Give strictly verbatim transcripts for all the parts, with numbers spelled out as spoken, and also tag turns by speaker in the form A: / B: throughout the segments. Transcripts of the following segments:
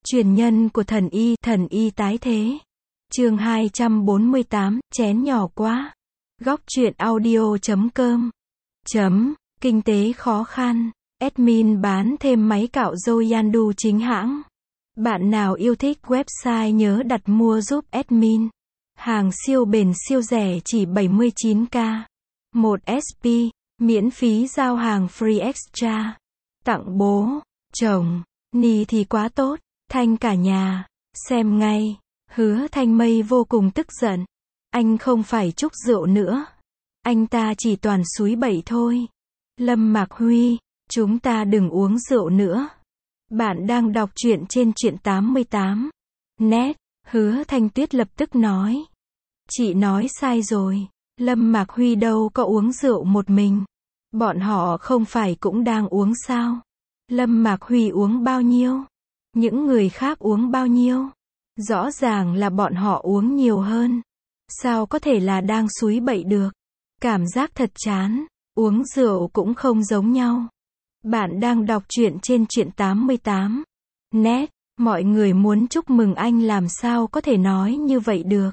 A: Truyền nhân của thần y, thần y tái thế. Chương hai trăm bốn mươi tám, chén nhỏ quá. Góc truyện audio chấm com. Chấm, kinh tế khó khăn. Admin bán thêm máy cạo râu Yandu chính hãng. Bạn nào yêu thích website nhớ đặt mua giúp admin. Hàng siêu bền siêu rẻ chỉ bảy mươi chín k. một ét pê, miễn phí giao hàng free extra. Tặng bố, chồng, ni thì quá tốt. Thanh cả nhà, xem ngay. Hứa Thanh Mây vô cùng tức giận. Anh không phải trúc rượu nữa. Anh ta chỉ toàn súi bậy thôi. Lâm Mạc Huy, chúng ta đừng uống rượu nữa. Bạn đang đọc truyện trên truyện tám mươi tám. Net, Hứa Thanh Tuyết lập tức nói. Chị nói sai rồi. Lâm Mạc Huy đâu có uống rượu một mình. Bọn họ không phải cũng đang uống sao? Lâm Mạc Huy uống bao nhiêu? Những người khác uống bao nhiêu? Rõ ràng là bọn họ uống nhiều hơn. Sao có thể là đang súi bậy được? Cảm giác thật chán. Uống rượu cũng không giống nhau. Bạn đang đọc truyện trên truyện tám mươi tám. Net, mọi người muốn chúc mừng anh làm sao có thể nói như vậy được.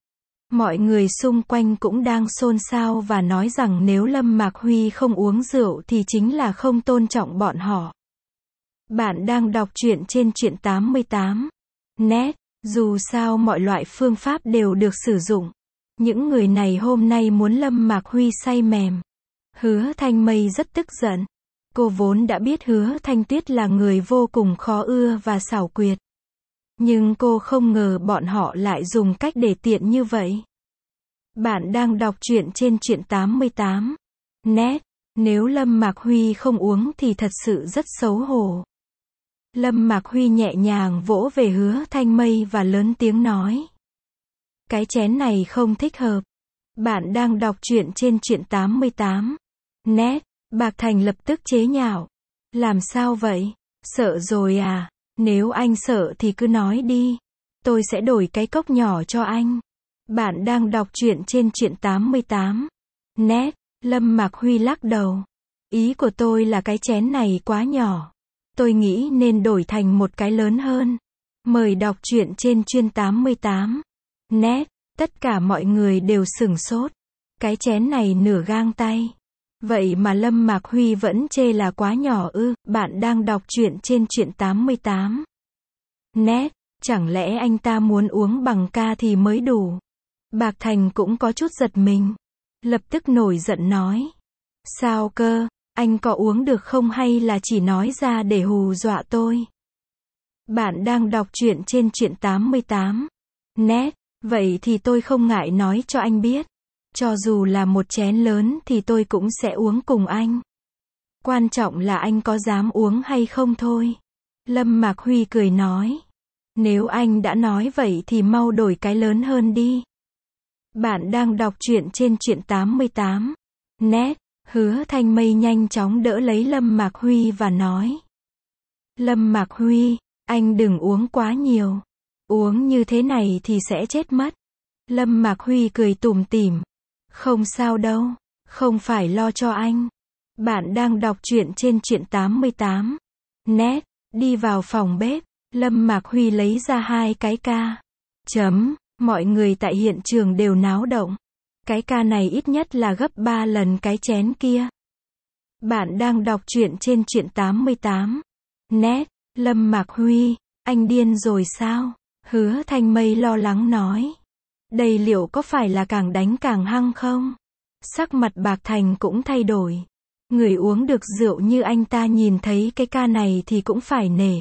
A: Mọi người xung quanh cũng đang xôn xao và nói rằng nếu Lâm Mạc Huy không uống rượu thì chính là không tôn trọng bọn họ. Bạn đang đọc truyện trên truyện tám mươi tám. Net, dù sao mọi loại phương pháp đều được sử dụng. Những người này hôm nay muốn Lâm Mạc Huy say mềm. Hứa Thanh Mây rất tức giận. Cô vốn đã biết Hứa Thanh Tuyết là người vô cùng khó ưa và xảo quyệt. Nhưng cô không ngờ bọn họ lại dùng cách để tiện như vậy. Bạn đang đọc truyện trên truyện tám mươi tám. Net, nếu Lâm Mạc Huy không uống thì thật sự rất xấu hổ. Lâm Mạc Huy nhẹ nhàng vỗ về Hứa Thanh Mây và lớn tiếng nói. Cái chén này không thích hợp. Bạn đang đọc truyện trên truyện tám mươi tám. Net, Bạc Thành lập tức chế nhạo. Làm sao vậy? Sợ rồi à? Nếu anh sợ thì cứ nói đi. Tôi sẽ đổi cái cốc nhỏ cho anh. Bạn đang đọc truyện trên truyện tám mươi tám. Net, Lâm Mạc Huy lắc đầu. Ý của tôi là cái chén này quá nhỏ. Tôi nghĩ nên đổi thành một cái lớn hơn. Mời đọc truyện trên truyện tám mươi tám. Net, tất cả mọi người đều sửng sốt. Cái chén này nửa gang tay. Vậy mà Lâm Mạc Huy vẫn chê là quá nhỏ ư? Bạn đang đọc truyện trên truyện tám mươi tám. Net, chẳng lẽ anh ta muốn uống bằng ca thì mới đủ? Bạc Thành cũng có chút giật mình. Lập tức nổi giận nói. Sao cơ? Anh có uống được không hay là chỉ nói ra để hù dọa tôi? Bạn đang đọc truyện trên truyện tám mươi tám. Net, vậy thì tôi không ngại nói cho anh biết. Cho dù là một chén lớn thì tôi cũng sẽ uống cùng anh. Quan trọng là anh có dám uống hay không thôi. Lâm Mạc Huy cười nói. Nếu anh đã nói vậy thì mau đổi cái lớn hơn đi. Bạn đang đọc truyện trên truyện tám mươi tám. Net, Hứa Thanh Mây nhanh chóng đỡ lấy Lâm Mạc Huy và nói. Lâm Mạc Huy, anh đừng uống quá nhiều. Uống như thế này thì sẽ chết mất. Lâm Mạc Huy cười tủm tỉm. Không sao đâu, không phải lo cho anh. Bạn đang đọc truyện trên truyện tám mươi tám. Net, đi vào phòng bếp. Lâm Mạc Huy lấy ra hai cái ca. Chấm, mọi người tại hiện trường đều náo động. Cái ca này ít nhất là gấp ba lần cái chén kia. Bạn đang đọc truyện trên truyện tám mươi tám. Net, Lâm Mạc Huy, anh điên rồi sao? Hứa Thanh Mây lo lắng nói. Đây liệu có phải là càng đánh càng hăng không? Sắc mặt Bạc Thành cũng thay đổi. Người uống được rượu như anh ta nhìn thấy cái ca này thì cũng phải nể.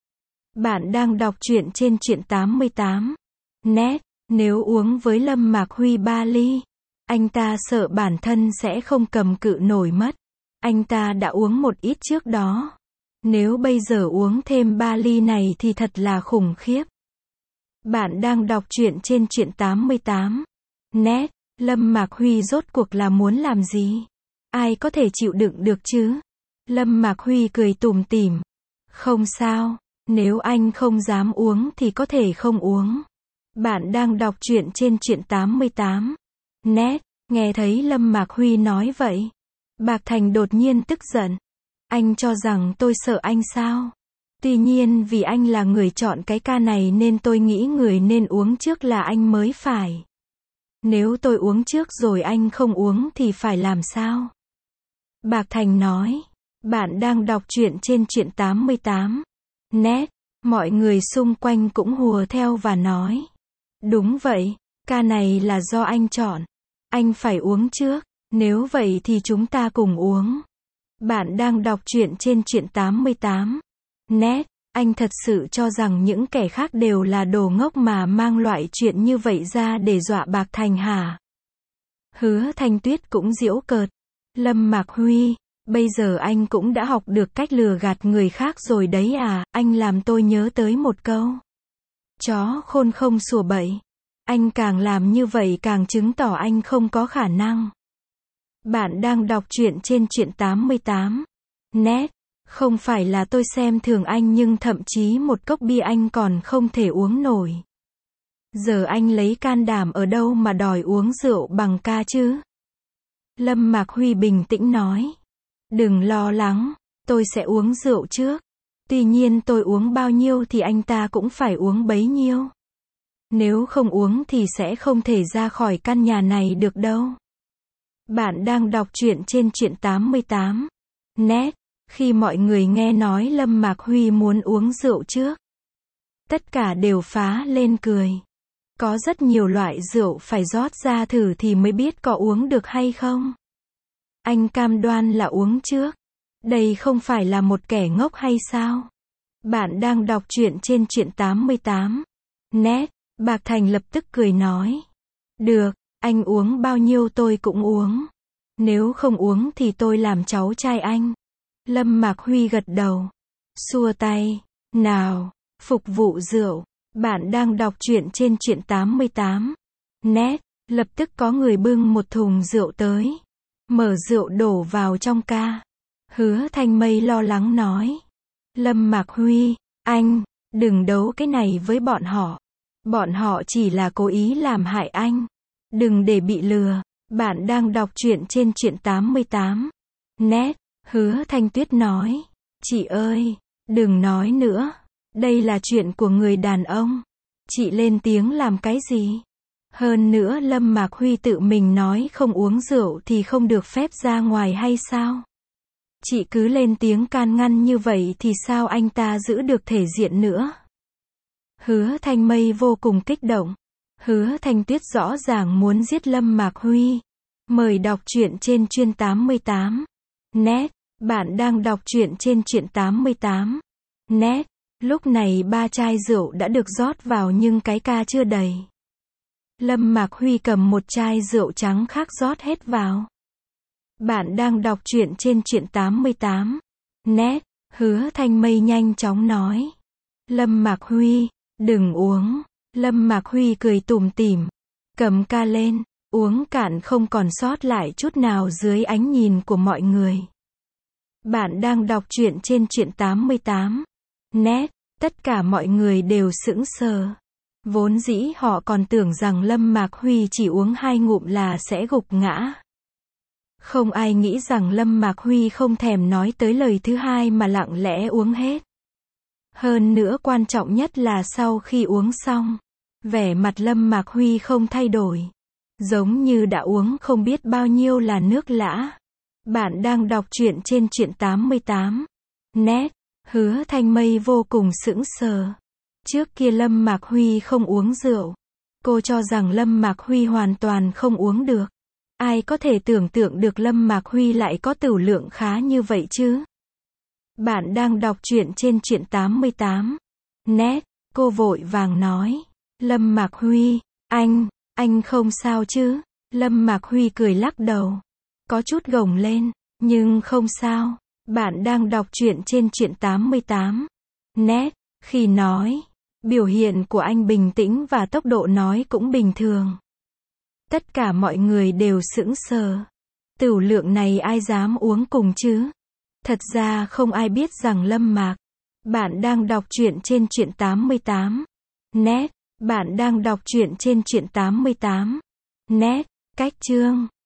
A: Bạn đang đọc truyện trên truyện tám mươi tám. Net, nếu uống với Lâm Mạc Huy ba ly, anh ta sợ bản thân sẽ không cầm cự nổi mất. Anh ta đã uống một ít trước đó. Nếu bây giờ uống thêm ba ly này thì thật là khủng khiếp. Bạn đang đọc truyện trên truyện tám mươi tám. Net, Lâm Mạc Huy rốt cuộc là muốn làm gì? Ai có thể chịu đựng được chứ? Lâm Mạc Huy cười tủm tỉm. Không sao, nếu anh không dám uống thì có thể không uống. Bạn đang đọc truyện trên truyện tám mươi tám. Net, nghe thấy Lâm Mạc Huy nói vậy. Bạc Thành đột nhiên tức giận. Anh cho rằng tôi sợ anh sao? Tuy nhiên vì anh là người chọn cái ca này nên tôi nghĩ người nên uống trước là anh mới phải. Nếu tôi uống trước rồi anh không uống thì phải làm sao? Bạc Thành nói. Bạn đang đọc truyện trên truyện tám mươi tám net. Mọi người xung quanh cũng hùa theo và nói. Đúng vậy, ca này là do anh chọn. Anh phải uống trước. Nếu vậy thì chúng ta cùng uống. Bạn đang đọc truyện trên truyện tám mươi tám net. Anh thật sự cho rằng những kẻ khác đều là đồ ngốc mà mang loại chuyện như vậy ra để dọa Bạc Thành hả? Hứa Thanh Tuyết cũng giễu cợt. Lâm Mạc Huy, bây giờ anh cũng đã học được cách lừa gạt người khác rồi đấy à, anh làm tôi nhớ tới một câu. Chó khôn không sủa bậy. Anh càng làm như vậy càng chứng tỏ anh không có khả năng. Bạn đang đọc truyện trên truyện tám mươi tám net. Không phải là tôi xem thường anh nhưng thậm chí một cốc bia anh còn không thể uống nổi. Giờ anh lấy can đảm ở đâu mà đòi uống rượu bằng ca chứ? Lâm Mạc Huy bình tĩnh nói. Đừng lo lắng, tôi sẽ uống rượu trước. Tuy nhiên tôi uống bao nhiêu thì anh ta cũng phải uống bấy nhiêu. Nếu không uống thì sẽ không thể ra khỏi căn nhà này được đâu. Bạn đang đọc truyện trên truyện tám mươi tám net. Khi mọi người nghe nói Lâm Mạc Huy muốn uống rượu trước, tất cả đều phá lên cười. Có rất nhiều loại rượu phải rót ra thử thì mới biết có uống được hay không. Anh cam đoan là uống trước. Đây không phải là một kẻ ngốc hay sao? Bạn đang đọc truyện trên truyện tám mươi tám net. Bạc Thành lập tức cười nói. Được, anh uống bao nhiêu tôi cũng uống. Nếu không uống thì tôi làm cháu trai anh. Lâm Mạc Huy gật đầu. Xua tay. Nào, phục vụ rượu. Bạn đang đọc truyện trên truyện tám mươi tám net. Lập tức có người bưng một thùng rượu tới. Mở rượu đổ vào trong ca. Hứa Thanh Mây lo lắng nói. Lâm Mạc Huy, anh, đừng đấu cái này với bọn họ. Bọn họ chỉ là cố ý làm hại anh. Đừng để bị lừa. Bạn đang đọc truyện trên truyện tám mươi tám net. Hứa Thanh Tuyết nói. Chị ơi, đừng nói nữa. Đây là chuyện của người đàn ông. Chị lên tiếng làm cái gì? Hơn nữa Lâm Mạc Huy tự mình nói không uống rượu thì không được phép ra ngoài hay sao? Chị cứ lên tiếng can ngăn như vậy thì sao anh ta giữ được thể diện nữa? Hứa Thanh Mây vô cùng kích động. Hứa Thanh Tuyết rõ ràng muốn giết Lâm Mạc Huy. Mời đọc truyện trên truyện tám mươi tám net. Bạn đang đọc truyện trên truyện tám mươi tám net. Lúc này ba chai rượu đã được rót vào nhưng cái ca chưa đầy. Lâm Mạc Huy cầm một chai rượu trắng khác rót hết vào. Bạn đang đọc truyện trên truyện tám mươi tám net. Hứa Thanh Mây nhanh chóng nói. Lâm Mạc Huy, đừng uống. Lâm Mạc Huy cười tủm tỉm. Cầm ca lên, uống cạn không còn sót lại chút nào dưới ánh nhìn của mọi người. Bạn đang đọc truyện trên truyện tám mươi tám net. Tất cả mọi người đều sững sờ. Vốn dĩ họ còn tưởng rằng Lâm Mạc Huy chỉ uống hai ngụm là sẽ gục ngã. Không ai nghĩ rằng Lâm Mạc Huy không thèm nói tới lời thứ hai mà lặng lẽ uống hết. Hơn nữa quan trọng nhất là sau khi uống xong, vẻ mặt Lâm Mạc Huy không thay đổi. Giống như đã uống không biết bao nhiêu là nước lã. Bạn đang đọc truyện trên truyện tám mươi tám net. Hứa Thanh Mây vô cùng sững sờ. Trước kia Lâm Mạc Huy không uống rượu. Cô cho rằng Lâm Mạc Huy hoàn toàn không uống được. Ai có thể tưởng tượng được Lâm Mạc Huy lại có tửu lượng khá như vậy chứ? Bạn đang đọc truyện trên truyện tám mươi tám net. Cô vội vàng nói. Lâm Mạc Huy, anh, anh không sao chứ? Lâm Mạc Huy cười lắc đầu. Có chút gồng lên, nhưng không sao. Bạn đang đọc truyện trên truyện tám mươi tám net. Khi nói, biểu hiện của anh bình tĩnh và tốc độ nói cũng bình thường. Tất cả mọi người đều sững sờ. Tửu lượng này ai dám uống cùng chứ? Thật ra không ai biết rằng Lâm Mạc. Bạn đang đọc truyện trên truyện tám mươi tám net. Bạn đang đọc truyện trên truyện tám mươi tám net. Cách chương